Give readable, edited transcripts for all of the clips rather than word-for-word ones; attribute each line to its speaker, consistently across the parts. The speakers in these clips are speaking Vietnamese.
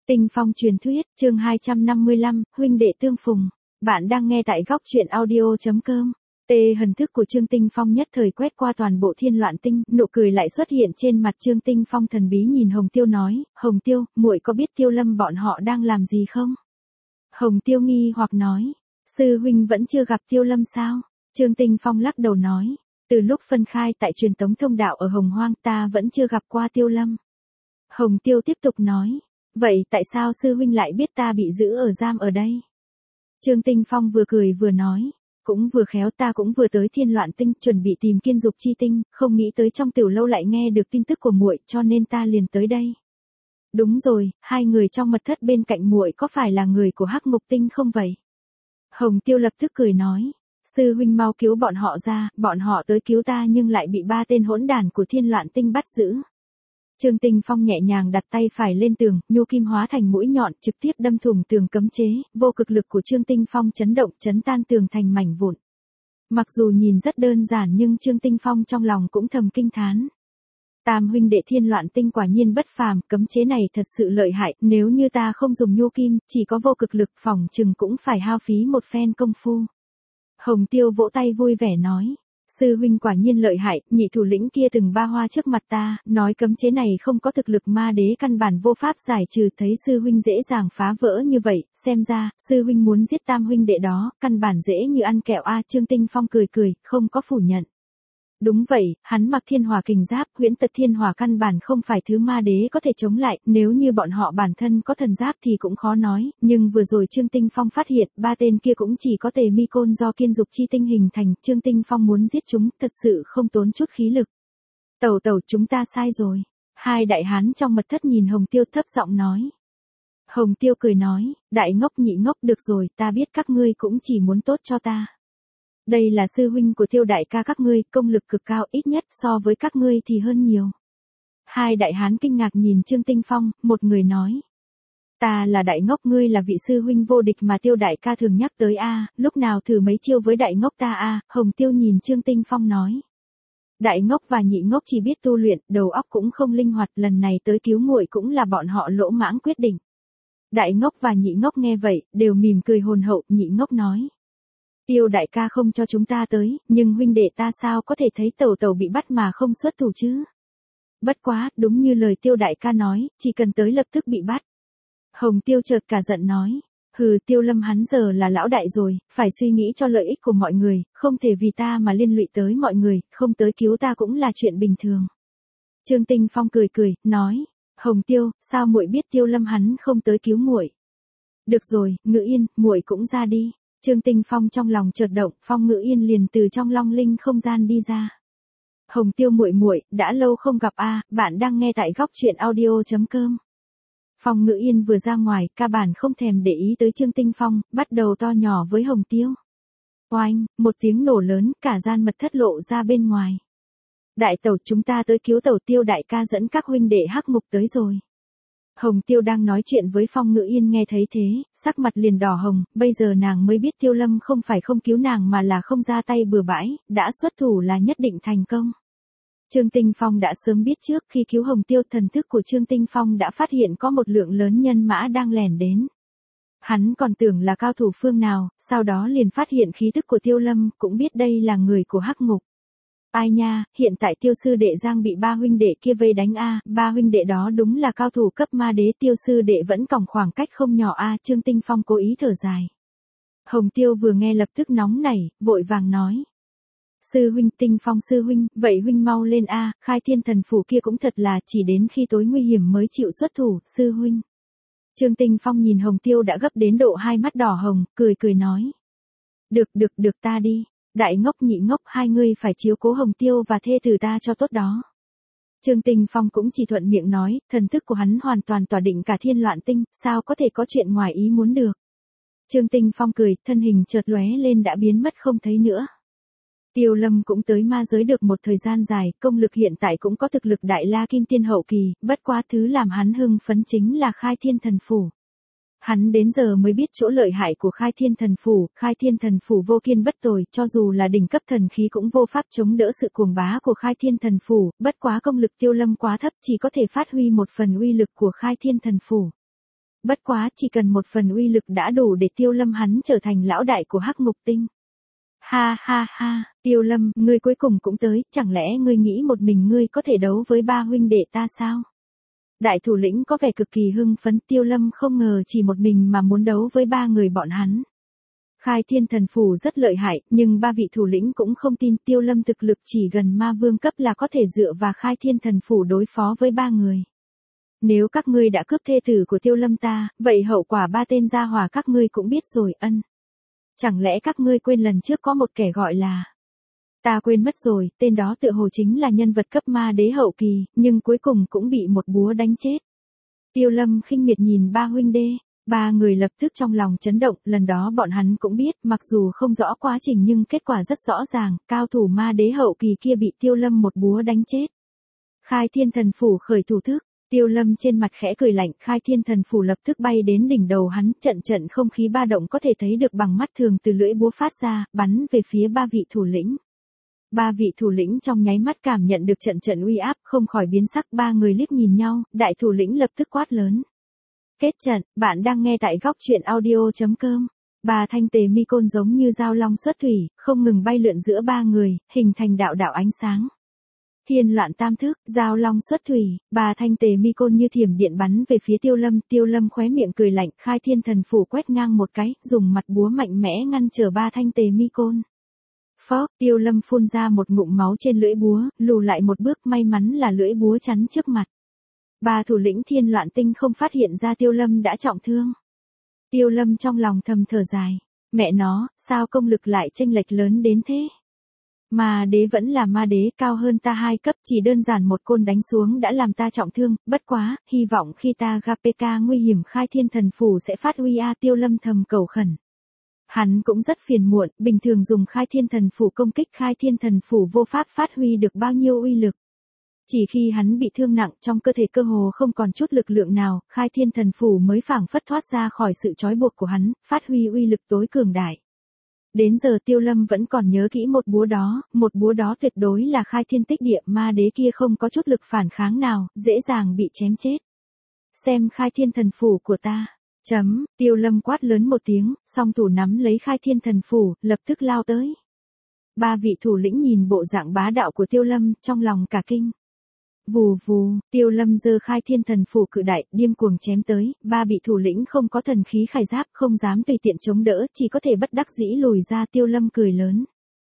Speaker 1: Tinh phong truyền thuyết, chương 255, huynh đệ tương phùng. Bạn đang nghe tại góc truyện audio.com. Tê Hần thức của Trương Tinh Phong nhất thời quét qua toàn bộ Thiên Loạn Tinh, nụ cười lại xuất hiện trên mặt Trương Tinh Phong thần bí nhìn Hồng Tiêu nói, Hồng Tiêu, muội có biết Tiêu Lâm bọn họ đang làm gì không? Hồng Tiêu nghi hoặc nói, sư huynh vẫn chưa gặp Tiêu Lâm sao? Trương Tinh Phong lắc đầu nói, từ lúc phân khai tại truyền tống thông đạo ở Hồng Hoang ta vẫn chưa gặp qua Tiêu Lâm. Hồng Tiêu tiếp tục nói, vậy tại sao sư huynh lại biết ta bị giữ ở giam ở đây? Trương Tinh Phong vừa cười vừa nói, cũng vừa khéo ta cũng vừa tới Thiên Loạn Tinh chuẩn bị tìm Kiên Dục Chi Tinh, không nghĩ tới trong tiểu lâu lại nghe được tin tức của muội, cho nên ta liền tới đây. Đúng rồi, hai người trong mật thất bên cạnh muội có phải là người của Hắc Ngục Tinh không vậy? Hồng Tiêu lập tức cười nói, sư huynh mau cứu bọn họ ra, bọn họ tới cứu ta nhưng lại bị ba tên hỗn đản của Thiên Loạn Tinh bắt giữ. Trương Tinh Phong nhẹ nhàng đặt tay phải lên tường, nhu kim hóa thành mũi nhọn trực tiếp đâm thủng tường cấm chế, vô cực lực của Trương Tinh Phong chấn động chấn tan tường thành mảnh vụn. Mặc dù nhìn rất đơn giản nhưng Trương Tinh Phong trong lòng cũng thầm kinh thán. Tam huynh đệ Thiên Loạn Tinh quả nhiên bất phàm, cấm chế này thật sự lợi hại, nếu như ta không dùng nhu kim, chỉ có vô cực lực phỏng chừng cũng phải hao phí một phen công phu. Hồng Tiêu vỗ tay vui vẻ nói. Sư huynh quả nhiên lợi hại, nhị thủ lĩnh kia từng ba hoa trước mặt ta, nói cấm chế này không có thực lực ma đế căn bản vô pháp giải trừ, thấy sư huynh dễ dàng phá vỡ như vậy, xem ra, sư huynh muốn giết tam huynh đệ đó, căn bản dễ như ăn kẹo a. Trương Tinh Phong cười cười, không có phủ nhận. Đúng vậy, hắn mặc thiên hỏa kình giáp, huyễn tật thiên hỏa căn bản không phải thứ ma đế có thể chống lại, nếu như bọn họ bản thân có thần giáp thì cũng khó nói, nhưng vừa rồi Trương Tinh Phong phát hiện, ba tên kia cũng chỉ có tề mi côn do Kiên Dục Chi Tinh hình thành, Trương Tinh Phong muốn giết chúng, thật sự không tốn chút khí lực. Tẩu tẩu chúng ta sai rồi. Hai đại hán trong mật thất nhìn Hồng Tiêu thấp giọng nói. Hồng Tiêu cười nói, đại ngốc nhị ngốc được rồi, ta biết các ngươi cũng chỉ muốn tốt cho ta. Đây là sư huynh của Tiêu đại ca các ngươi, công lực cực cao, ít nhất so với các ngươi thì hơn nhiều. Hai đại hán kinh ngạc nhìn Trương Tinh Phong, một người nói. Ta là đại ngốc, ngươi là vị sư huynh vô địch mà Tiêu đại ca thường nhắc tới a, lúc nào thử mấy chiêu với đại ngốc ta a. Hồng Tiêu nhìn Trương Tinh Phong nói. Đại ngốc và nhị ngốc chỉ biết tu luyện, đầu óc cũng không linh hoạt, lần này tới cứu muội cũng là bọn họ lỗ mãng quyết định. Đại ngốc và nhị ngốc nghe vậy, đều mỉm cười hồn hậu, nhị ngốc nói. Tiêu đại ca không cho chúng ta tới, nhưng huynh đệ ta sao có thể thấy tẩu tẩu bị bắt mà không xuất thủ chứ? Bất quá, đúng như lời Tiêu đại ca nói, chỉ cần tới lập tức bị bắt. Hồng Tiêu chợt cả giận nói, hừ, Tiêu Lâm hắn giờ là lão đại rồi, phải suy nghĩ cho lợi ích của mọi người, không thể vì ta mà liên lụy tới mọi người, không tới cứu ta cũng là chuyện bình thường. Trương Tinh Phong cười cười, nói, Hồng Tiêu, sao muội biết Tiêu Lâm hắn không tới cứu muội? Được rồi, Ngự Yên, muội cũng ra đi. Trương Tinh Phong trong lòng chợt động, Phong Ngự Yên liền từ trong long linh không gian đi ra. Hồng Tiêu muội muội, đã lâu không gặp a, bạn đang nghe tại góc truyện audio.com. Phong Ngự Yên vừa ra ngoài, ca bản không thèm để ý tới Trương Tinh Phong, bắt đầu to nhỏ với Hồng Tiêu. Oanh, một tiếng nổ lớn, cả gian mật thất lộ ra bên ngoài. Đại tẩu chúng ta tới cứu tẩu, Tiêu đại ca dẫn các huynh đệ Hắc Ngục tới rồi. Hồng Tiêu đang nói chuyện với Phong Ngự Yên nghe thấy thế, sắc mặt liền đỏ hồng, bây giờ nàng mới biết Tiêu Lâm không phải không cứu nàng mà là không ra tay bừa bãi, đã xuất thủ là nhất định thành công. Trương Tinh Phong đã sớm biết trước khi cứu Hồng Tiêu, thần thức của Trương Tinh Phong đã phát hiện có một lượng lớn nhân mã đang lẻn đến. Hắn còn tưởng là cao thủ phương nào, sau đó liền phát hiện khí tức của Tiêu Lâm, cũng biết đây là người của Hắc Ngục. Ai nha, hiện tại Tiêu sư đệ Giang bị ba huynh đệ kia vây đánh a, ba huynh đệ đó đúng là cao thủ cấp ma đế, Tiêu sư đệ vẫn còn khoảng cách không nhỏ a. Trương Tinh Phong cố ý thở dài. Hồng Tiêu vừa nghe lập tức nóng nảy, vội vàng nói. Sư huynh, Tinh Phong sư huynh, vậy huynh mau lên a, Khai Thiên Thần Phủ kia cũng thật là chỉ đến khi tối nguy hiểm mới chịu xuất thủ, sư huynh. Trương Tinh Phong nhìn Hồng Tiêu đã gấp đến độ hai mắt đỏ hồng, cười cười nói. Được ta đi. Đại ngốc nhị ngốc, hai ngươi phải chiếu cố Hồng Tiêu và thê tử ta cho tốt đó. Trương Tinh Phong cũng chỉ thuận miệng nói, thần thức của hắn hoàn toàn tỏa định cả Thiên Loạn Tinh, sao có thể có chuyện ngoài ý muốn được. Trương Tinh Phong cười, thân hình chợt lóe lên đã biến mất không thấy nữa. Tiêu Lâm cũng tới ma giới được một thời gian dài, công lực hiện tại cũng có thực lực đại la kim tiên hậu kỳ, bất quá thứ làm hắn hưng phấn chính là Khai Thiên Thần Phủ. Hắn đến giờ mới biết chỗ lợi hại của Khai Thiên Thần Phủ vô kiên bất tồi, cho dù là đỉnh cấp thần khí cũng vô pháp chống đỡ sự cuồng bá của Khai Thiên Thần Phủ, bất quá công lực Tiêu Lâm quá thấp, chỉ có thể phát huy một phần uy lực của Khai Thiên Thần Phủ. bất quá chỉ cần một phần uy lực đã đủ để Tiêu Lâm hắn trở thành lão đại của Hắc Ngục Tinh. Ha ha ha, Tiêu Lâm, ngươi cuối cùng cũng tới, chẳng lẽ ngươi nghĩ một mình ngươi có thể đấu với ba huynh đệ ta sao? Đại thủ lĩnh có vẻ cực kỳ hưng phấn, Tiêu Lâm không ngờ chỉ một mình mà muốn đấu với ba người bọn hắn. Khai Thiên Thần Phủ rất lợi hại, nhưng ba vị thủ lĩnh cũng không tin Tiêu Lâm thực lực chỉ gần ma vương cấp là có thể dựa vào Khai Thiên Thần Phủ đối phó với ba người. Nếu các ngươi đã cướp thê tử của Tiêu Lâm ta, vậy hậu quả ba tên gia hỏa các ngươi cũng biết rồi ân. Chẳng lẽ các ngươi quên lần trước có một kẻ gọi là... Ta quên mất rồi, tên đó tựa hồ chính là nhân vật cấp ma đế hậu kỳ, nhưng cuối cùng cũng bị một búa đánh chết. Tiêu Lâm khinh miệt nhìn ba huynh đê, ba người lập tức trong lòng chấn động, lần đó bọn hắn cũng biết, mặc dù không rõ quá trình nhưng kết quả rất rõ ràng, cao thủ ma đế hậu kỳ kia bị Tiêu Lâm một búa đánh chết. Khai Thiên Thần Phủ khởi thủ thức, Tiêu Lâm trên mặt khẽ cười lạnh, Khai Thiên Thần Phủ lập tức bay đến đỉnh đầu hắn, trận trận không khí ba động có thể thấy được bằng mắt thường từ lưỡi búa phát ra, bắn về phía ba vị thủ lĩnh. Ba vị thủ lĩnh trong nháy mắt cảm nhận được trận trận uy áp, không khỏi biến sắc, ba người liếc nhìn nhau, đại thủ lĩnh lập tức quát lớn. Kết trận, bạn đang nghe tại góc truyện audio.com. Ba thanh tề mi côn giống như dao long xuất thủy, không ngừng bay lượn giữa ba người, hình thành đạo đạo ánh sáng. Thiên loạn tam thức, dao long xuất thủy, ba thanh tề mi côn như thiểm điện bắn về phía Tiêu Lâm khóe miệng cười lạnh, Khai Thiên Thần Phủ quét ngang một cái, dùng mặt búa mạnh mẽ ngăn trở ba thanh tề mi côn. Phốc, Tiêu Lâm phun ra một ngụm máu trên lưỡi búa, lùi lại một bước, may mắn là lưỡi búa chắn trước mặt. Ba thủ lĩnh Thiên Loạn Tinh không phát hiện ra Tiêu Lâm đã trọng thương. Tiêu Lâm trong lòng thầm thở dài, mẹ nó, sao công lực lại chênh lệch lớn đến thế? Ma đế vẫn là ma đế, cao hơn ta 2 cấp, chỉ đơn giản một côn đánh xuống đã làm ta trọng thương, bất quá, hy vọng khi ta gặp PK nguy hiểm Khai Thiên Thần Phủ sẽ phát huy a. Tiêu Lâm thầm cầu khẩn. Hắn cũng rất phiền muộn, bình thường dùng Khai Thiên Thần Phủ công kích Khai Thiên Thần Phủ vô pháp phát huy được bao nhiêu uy lực. Chỉ khi hắn bị thương nặng, trong cơ thể cơ hồ không còn chút lực lượng nào, Khai Thiên Thần Phủ mới phảng phất thoát ra khỏi sự trói buộc của hắn, phát huy uy lực tối cường đại. Đến giờ Tiêu Lâm vẫn còn nhớ kỹ một búa đó tuyệt đối là Khai Thiên Tích Địa, ma đế kia không có chút lực phản kháng nào, dễ dàng bị chém chết. Xem Khai Thiên Thần Phủ của ta. Tiêu Lâm quát lớn một tiếng, song thủ nắm lấy Khai Thiên Thần Phủ, lập tức lao tới. Ba vị thủ lĩnh nhìn bộ dạng bá đạo của Tiêu Lâm, trong lòng cả kinh. Vù vù, Tiêu Lâm giơ Khai Thiên Thần Phủ cự đại, điên cuồng chém tới, ba vị thủ lĩnh không có thần khí khải giáp, không dám tùy tiện chống đỡ, chỉ có thể bất đắc dĩ lùi ra. Tiêu Lâm cười lớn.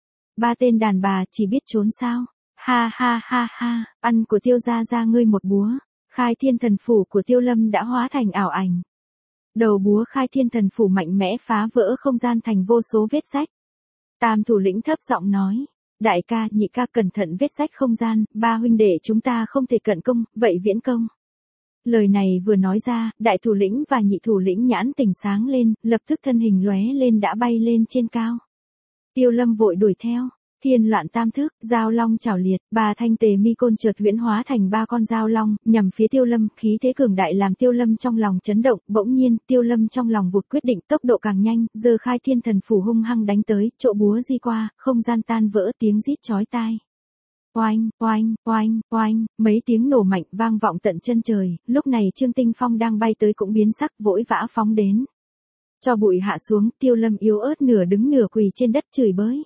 Speaker 1: Ba tên đàn bà chỉ biết trốn sao? Ha ha ha ha, ăn của Tiêu gia ngươi một búa. Khai Thiên Thần Phủ của Tiêu Lâm đã hóa thành ảo ảnh. Đầu búa Khai Thiên Thần Phủ mạnh mẽ phá vỡ không gian thành vô số vết rách. Tam thủ lĩnh thấp giọng nói. Đại ca, nhị ca cẩn thận vết rách không gian, ba huynh đệ chúng ta không thể cận công, vậy viễn công. Lời này vừa nói ra, đại thủ lĩnh và nhị thủ lĩnh nhãn tỉnh sáng lên, lập tức thân hình lóe lên đã bay lên trên cao. Tiêu Lâm vội đuổi theo. Thiên Loạn Tam Thức, dao long chảo liệt, ba thanh tề mi côn chợt huyễn hóa thành ba con dao long, nhằm phía Tiêu Lâm, khí thế cường đại làm Tiêu Lâm trong lòng chấn động, bỗng nhiên, Tiêu Lâm trong lòng vụt quyết định, tốc độ càng nhanh, giơ Khai Thiên Thần Phủ hung hăng đánh tới, chỗ búa di qua, không gian tan vỡ, tiếng rít chói tai. Oanh, oanh, oanh, oanh, mấy tiếng nổ mạnh vang vọng tận chân trời, lúc này Trương Tinh Phong đang bay tới cũng biến sắc, vội vã phóng đến. Cho bụi hạ xuống, Tiêu Lâm yếu ớt nửa đứng nửa quỳ trên đất chửi bới.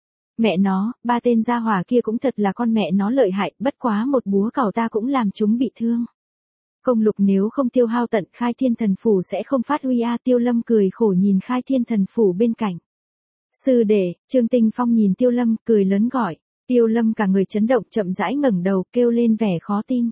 Speaker 1: Mẹ nó, ba tên gia hỏa kia cũng thật là con mẹ nó lợi hại, bất quá một búa cào ta cũng làm chúng bị thương. Công lục nếu không tiêu hao tận Khai Thiên Thần Phủ sẽ không phát huy a. Tiêu Lâm cười khổ nhìn Khai Thiên Thần Phủ bên cạnh. Sư đệ, Trương Tinh Phong nhìn Tiêu Lâm, cười lớn gọi. Tiêu Lâm cả người chấn động chậm rãi ngẩng đầu kêu lên vẻ khó tin.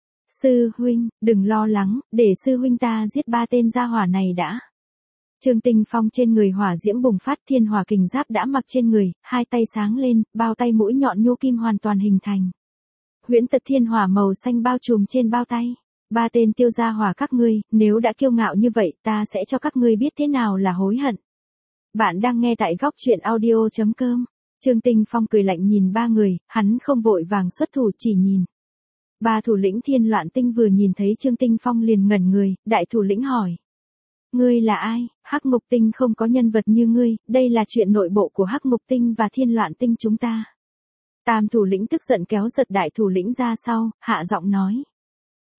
Speaker 1: Sư huynh, đừng lo lắng, để sư huynh ta giết ba tên gia hỏa này đã. Trương Tinh Phong trên người hỏa diễm bùng phát, thiên hỏa kình giáp đã mặc trên người, hai tay sáng lên, bao tay mũi nhọn nhô kim hoàn toàn hình thành. Huyễn tật thiên hỏa màu xanh bao trùm trên bao tay. Ba tên Tiêu gia hỏa các ngươi, nếu đã kiêu ngạo như vậy, ta sẽ cho các ngươi biết thế nào là hối hận. Bạn đang nghe tại góc truyện audio.com. Trương Tinh Phong cười lạnh nhìn ba người, hắn không vội vàng xuất thủ chỉ nhìn. Ba thủ lĩnh Thiên Loạn Tinh vừa nhìn thấy Trương Tinh Phong liền ngẩn người, đại thủ lĩnh hỏi. Ngươi là ai? Hắc Ngục Tinh không có nhân vật như ngươi, đây là chuyện nội bộ của Hắc Ngục Tinh và Thiên Loạn Tinh chúng ta. Tam thủ lĩnh tức giận kéo giật đại thủ lĩnh ra sau, hạ giọng nói.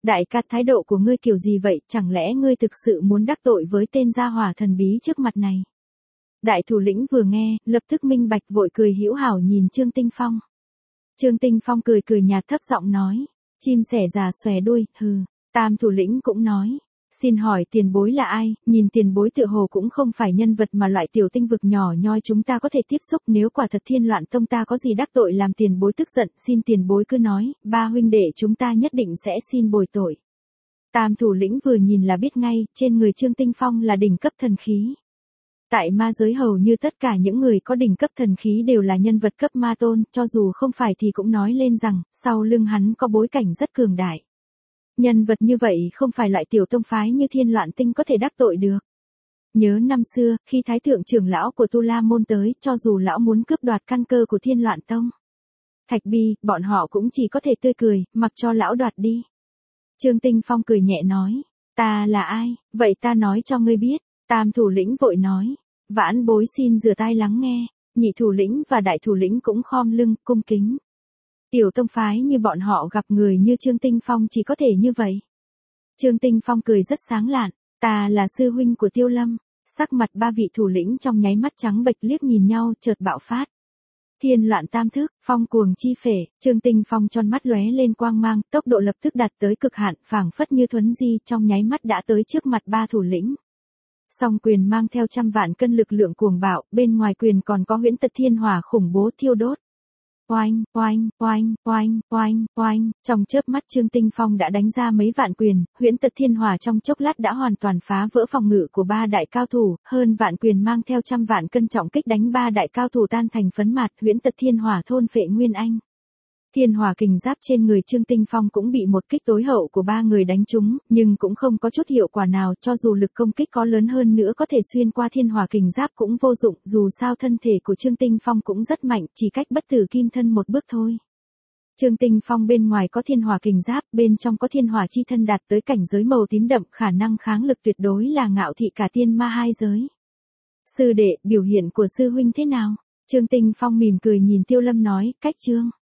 Speaker 1: Đại ca, thái độ của ngươi kiểu gì vậy, chẳng lẽ ngươi thực sự muốn đắc tội với tên gia hỏa thần bí trước mặt này? Đại thủ lĩnh vừa nghe, lập tức minh bạch, vội cười hữu hảo nhìn Trương Tinh Phong. Trương Tinh Phong cười cười nhạt, thấp giọng nói, chim sẻ già xòe đuôi, hừ. Tam thủ lĩnh cũng nói, xin hỏi tiền bối là ai? Nhìn tiền bối tựa hồ cũng không phải nhân vật mà loại tiểu tinh vực nhỏ nhoi chúng ta có thể tiếp xúc, nếu quả thật Thiên Loạn Tông ta có gì đắc tội làm tiền bối tức giận, xin tiền bối cứ nói, ba huynh đệ chúng ta nhất định sẽ xin bồi tội. Tam thủ lĩnh vừa nhìn là biết ngay, trên người Trương Tinh Phong là đỉnh cấp thần khí. Tại ma giới hầu như tất cả những người có đỉnh cấp thần khí đều là nhân vật cấp ma tôn, cho dù không phải thì cũng nói lên rằng, sau lưng hắn có bối cảnh rất cường đại. Nhân vật như vậy không phải loại tiểu tông phái như Thiên Loạn Tinh có thể đắc tội được. Nhớ năm xưa, khi Thái thượng trưởng lão của Tu La Môn tới, cho dù lão muốn cướp đoạt căn cơ của Thiên Loạn Tông, Thạch Bi, bọn họ cũng chỉ có thể tươi cười, mặc cho lão đoạt đi. Trương Tinh Phong cười nhẹ nói, ta là ai, vậy ta nói cho ngươi biết. Tam thủ lĩnh vội nói, vãn bối xin rửa tai lắng nghe. Nhị thủ lĩnh và đại thủ lĩnh cũng khom lưng, cung kính. Tiểu tông phái như bọn họ gặp người như Trương Tinh Phong chỉ có thể như vậy. Trương Tinh Phong cười rất sáng lạn, ta là sư huynh của Tiêu Lâm. Sắc mặt ba vị thủ lĩnh trong nháy mắt trắng bệch, liếc nhìn nhau, chợt bạo phát. Thiên loạn tam thức, phong cuồng chi phể. Trương Tinh Phong tròn mắt lóe lên quang mang, tốc độ lập tức đạt tới cực hạn, phảng phất như thuấn di, trong nháy mắt đã tới trước mặt ba thủ lĩnh. Song quyền mang theo trăm vạn cân lực lượng cuồng bạo, bên ngoài quyền còn có huyễn tật thiên hỏa khủng bố thiêu đốt. Oanh, oanh, oanh, oanh, oanh, oanh, trong chớp mắt Trương Tinh Phong đã đánh ra mấy vạn quyền, huyễn tật thiên hỏa trong chốc lát đã hoàn toàn phá vỡ phòng ngự của ba đại cao thủ, hơn vạn quyền mang theo trăm vạn cân trọng kích đánh ba đại cao thủ tan thành phấn mạt, huyễn tật thiên hỏa thôn phệ nguyên anh. Thiên hỏa kình giáp trên người Trương Tinh Phong cũng bị một kích tối hậu của ba người đánh trúng, nhưng cũng không có chút hiệu quả nào, cho dù lực công kích có lớn hơn nữa có thể xuyên qua thiên hỏa kình giáp cũng vô dụng, dù sao thân thể của Trương Tinh Phong cũng rất mạnh, chỉ cách bất tử kim thân một bước thôi. Trương Tinh Phong bên ngoài có thiên hỏa kình giáp, bên trong có thiên hỏa chi thân đạt tới cảnh giới màu tím đậm, khả năng kháng lực tuyệt đối là ngạo thị cả tiên ma hai giới. Sư đệ, biểu hiện của sư huynh thế nào? Trương Tinh Phong mỉm cười nhìn Tiêu Lâm nói, cách Trương